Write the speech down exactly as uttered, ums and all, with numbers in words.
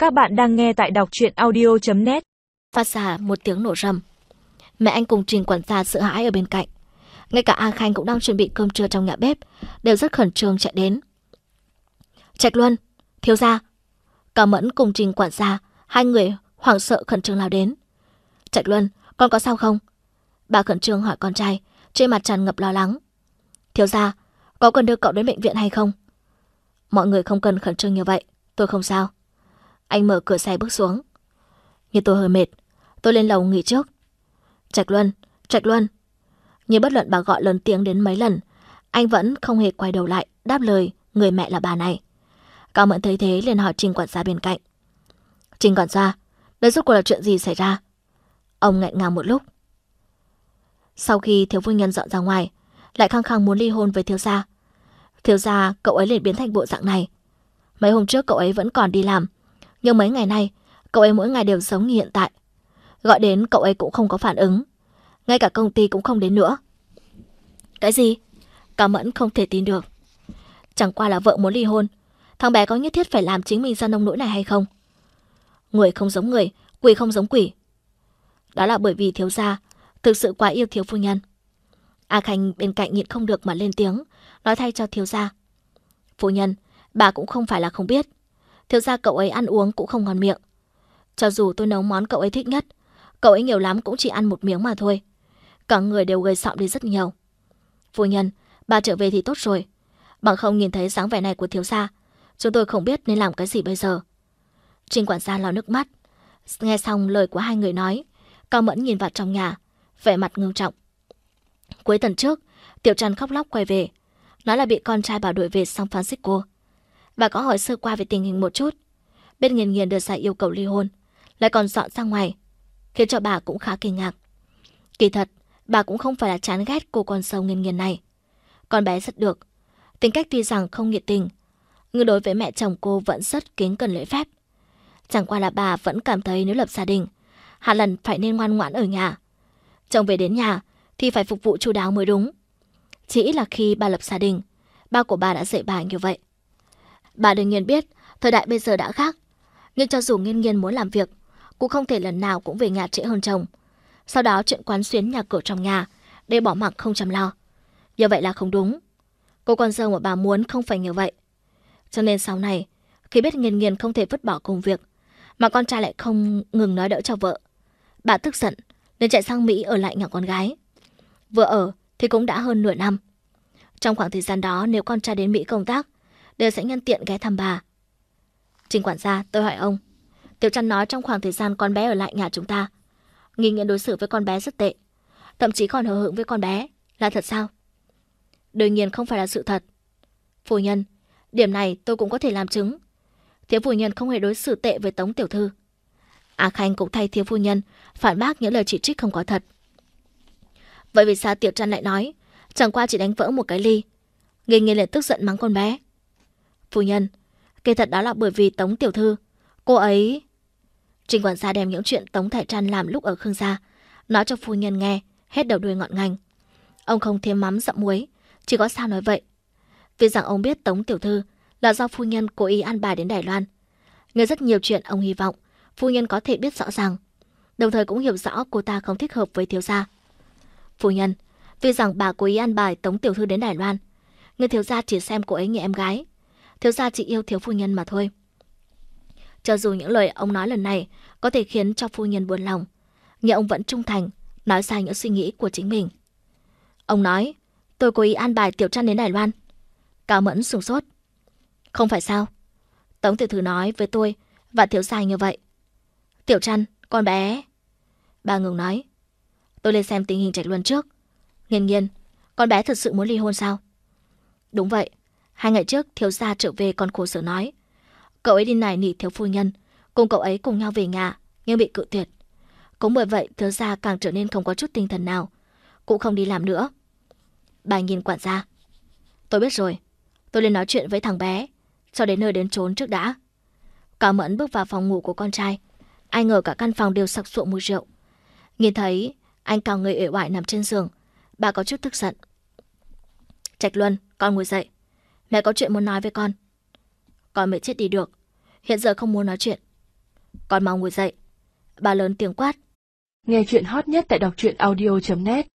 Các bạn đang nghe tại đọc truyện audio chấm net. Phát ra một tiếng nổ rầm. Mẹ anh cùng Trình quản gia sợ hãi ở bên cạnh. Ngay cả A Khanh cũng đang chuẩn bị cơm trưa trong nhà bếp, đều rất khẩn trương chạy đến. Trạch Luân, thiếu gia. Cao Mẫn cùng Trình quản gia, hai người hoảng sợ khẩn trương lao đến. Trạch Luân, con có sao không? Bà khẩn trương hỏi con trai, trên mặt tràn ngập lo lắng. Thiếu gia, có cần đưa cậu đến bệnh viện hay không? Mọi người không cần khẩn trương như vậy, tôi không sao. Anh mở cửa xe bước xuống. Nhưng tôi hơi mệt, tôi lên lầu nghỉ trước. Trạch Luân, Trạch Luân. Nhưng bất luận bà gọi lớn tiếng đến mấy lần, anh vẫn không hề quay đầu lại đáp lời người mẹ là bà này. Cao Mẫn thấy thế liền hỏi Trình quản gia bên cạnh. Trình quản gia, đây rốt cuộc là chuyện gì xảy ra? Ông nghẹn ngào một lúc. Sau khi thiếu phu nhân dọn ra ngoài, lại khăng khăng muốn ly hôn với thiếu gia. Thiếu gia, cậu ấy liền biến thành bộ dạng này. Mấy hôm trước cậu ấy vẫn còn đi làm, nhưng mấy ngày nay cậu ấy mỗi ngày đều giống như hiện tại. Gọi đến cậu ấy cũng không có phản ứng, ngay cả công ty cũng không đến nữa. Cái gì? Cao Mẫn không thể tin được. Chẳng qua là vợ muốn ly hôn, thằng bé có nhất thiết phải làm chính mình ra nông nỗi này hay không? Người không giống người, quỷ không giống quỷ. Đó là bởi vì thiếu gia thực sự quá yêu thiếu phu nhân. A Khanh bên cạnh nhịn không được mà lên tiếng, nói thay cho thiếu gia. Phu nhân, bà cũng không phải là không biết, thiếu gia cậu ấy ăn uống cũng không ngon miệng. Cho dù tôi nấu món cậu ấy thích nhất, cậu ấy nhiều lắm cũng chỉ ăn một miếng mà thôi. Cả người đều gầy sọm đi rất nhiều. Phu nhân, bà trở về thì tốt rồi. Bằng không nhìn thấy dáng vẻ này của thiếu gia, chúng tôi không biết nên làm cái gì bây giờ. Trình quản gia lau nước mắt. Nghe xong lời của hai người nói, Cao Mẫn nhìn vào trong nhà, vẻ mặt ngưng trọng. Cuối tuần trước, Tiểu Trăn khóc lóc quay về, nói là bị con trai bà đuổi về San Francisco. Bà có hỏi sơ qua về tình hình một chút. Bên Nghiền Nghiền đưa ra yêu cầu ly hôn, lại còn dọn ra ngoài, khiến cho bà cũng khá kinh ngạc. Kỳ thật, bà cũng không phải là chán ghét cô con dâu Nghiền Nghiền này. Con bé rất được, tính cách tuy rằng không nhiệt tình, nhưng đối với mẹ chồng cô vẫn rất kính cẩn lễ phép. Chẳng qua là bà vẫn cảm thấy nếu lập gia đình, Hạ Lần phải nên ngoan ngoãn ở nhà. Chồng về đến nhà thì phải phục vụ chu đáo mới đúng. Chỉ ít là khi bà lập gia đình, ba của bà đã dạy bà như vậy. Bà đương nhiên biết thời đại bây giờ đã khác, nhưng cho dù Nghiên Nghiên muốn làm việc, cũng không thể lần nào cũng về nhà trễ hơn chồng. Sau đó chuyện quán xuyến nhà cửa trong nhà để bỏ mặc không chăm lo, như vậy là không đúng. Cô con dâu mà bà muốn không phải như vậy. Cho nên sau này, khi biết Nghiên Nghiên không thể vứt bỏ công việc, mà con trai lại không ngừng nói đỡ cho vợ, bà tức giận nên chạy sang Mỹ ở lại nhà con gái. Vừa ở thì cũng đã hơn nửa năm. Trong khoảng thời gian đó, nếu con trai đến Mỹ công tác, đều sẽ nhân tiện ghé thăm bà. Trình quản gia, tôi hỏi ông, Tiểu Trăn nói trong khoảng thời gian con bé ở lại nhà chúng ta, Nghiên Nghiên đối xử với con bé rất tệ, thậm chí còn hờ hững với con bé, là thật sao? Đương nhiên không phải là sự thật. Phu nhân, điểm này tôi cũng có thể làm chứng. Thiếu phu nhân không hề đối xử tệ với Tống tiểu thư. A Khanh cũng thay thiếu phu nhân phản bác những lời chỉ trích không có thật. Vậy vì sao Tiểu Trăn lại nói chẳng qua chỉ đánh vỡ một cái ly, Nghiên Nghiên lại tức giận mắng con bé? Phu nhân, kỳ thật đó là bởi vì Tống tiểu thư, cô ấy... Trình quản gia đem những chuyện Tống Thải Trăn làm lúc ở Khương gia nói cho phu nhân nghe, hết đầu đuôi ngọn ngành. Ông không thêm mắm dặm muối, chỉ có sao nói vậy. Vì rằng ông biết Tống tiểu thư là do phu nhân cố ý an bài đến Đài Loan, nhưng rất nhiều chuyện ông hy vọng phu nhân có thể biết rõ ràng, đồng thời cũng hiểu rõ cô ta không thích hợp với thiếu gia. Phu nhân, vì rằng bà cố ý an bài Tống tiểu thư đến Đài Loan, nhưng thiếu gia chỉ xem cô ấy như em gái, thiếu gia chỉ yêu thiếu phu nhân mà thôi. Cho dù những lời ông nói lần này có thể khiến cho phu nhân buồn lòng, nhưng ông vẫn trung thành, nói ra những suy nghĩ của chính mình. Ông nói, tôi cố ý an bài Tiểu Trăn đến Đài Loan. Cao Mẫn sửng sốt. Không phải sao? Tống tiểu thư nói với tôi và thiếu gia như vậy. Tiểu Trăn, con bé... Bà ngừng nói. Tôi lên xem tình hình Trạch Luân trước. Nghiên Nghiên, con bé thật sự muốn ly hôn sao? Đúng vậy. Hai ngày trước thiếu gia trở về còn khổ sở nói, cậu ấy đi nài nỉ thiếu phu nhân cùng cậu ấy cùng nhau về nhà, nhưng bị cự tuyệt. Cũng bởi vậy thiếu gia càng trở nên không có chút tinh thần nào, cũng không đi làm nữa. Bà nhìn quản gia. Tôi biết rồi, tôi lên nói chuyện với thằng bé, cho đến nơi đến chốn trước đã. Cao Mẫn bước vào phòng ngủ của con trai. Ai ngờ cả căn phòng đều sặc sụa mùi rượu. Nhìn thấy anh cao người uể oải nằm trên giường, bà có chút tức giận. Trạch Luân, con ngồi dậy. Mẹ có chuyện muốn nói với con. Con mệt chết đi được, hiện giờ không muốn nói chuyện. con mau ngồi dậy. Bà lớn tiếng quát. Nghe chuyện hot nhất tại đọc truyện audio chấm net.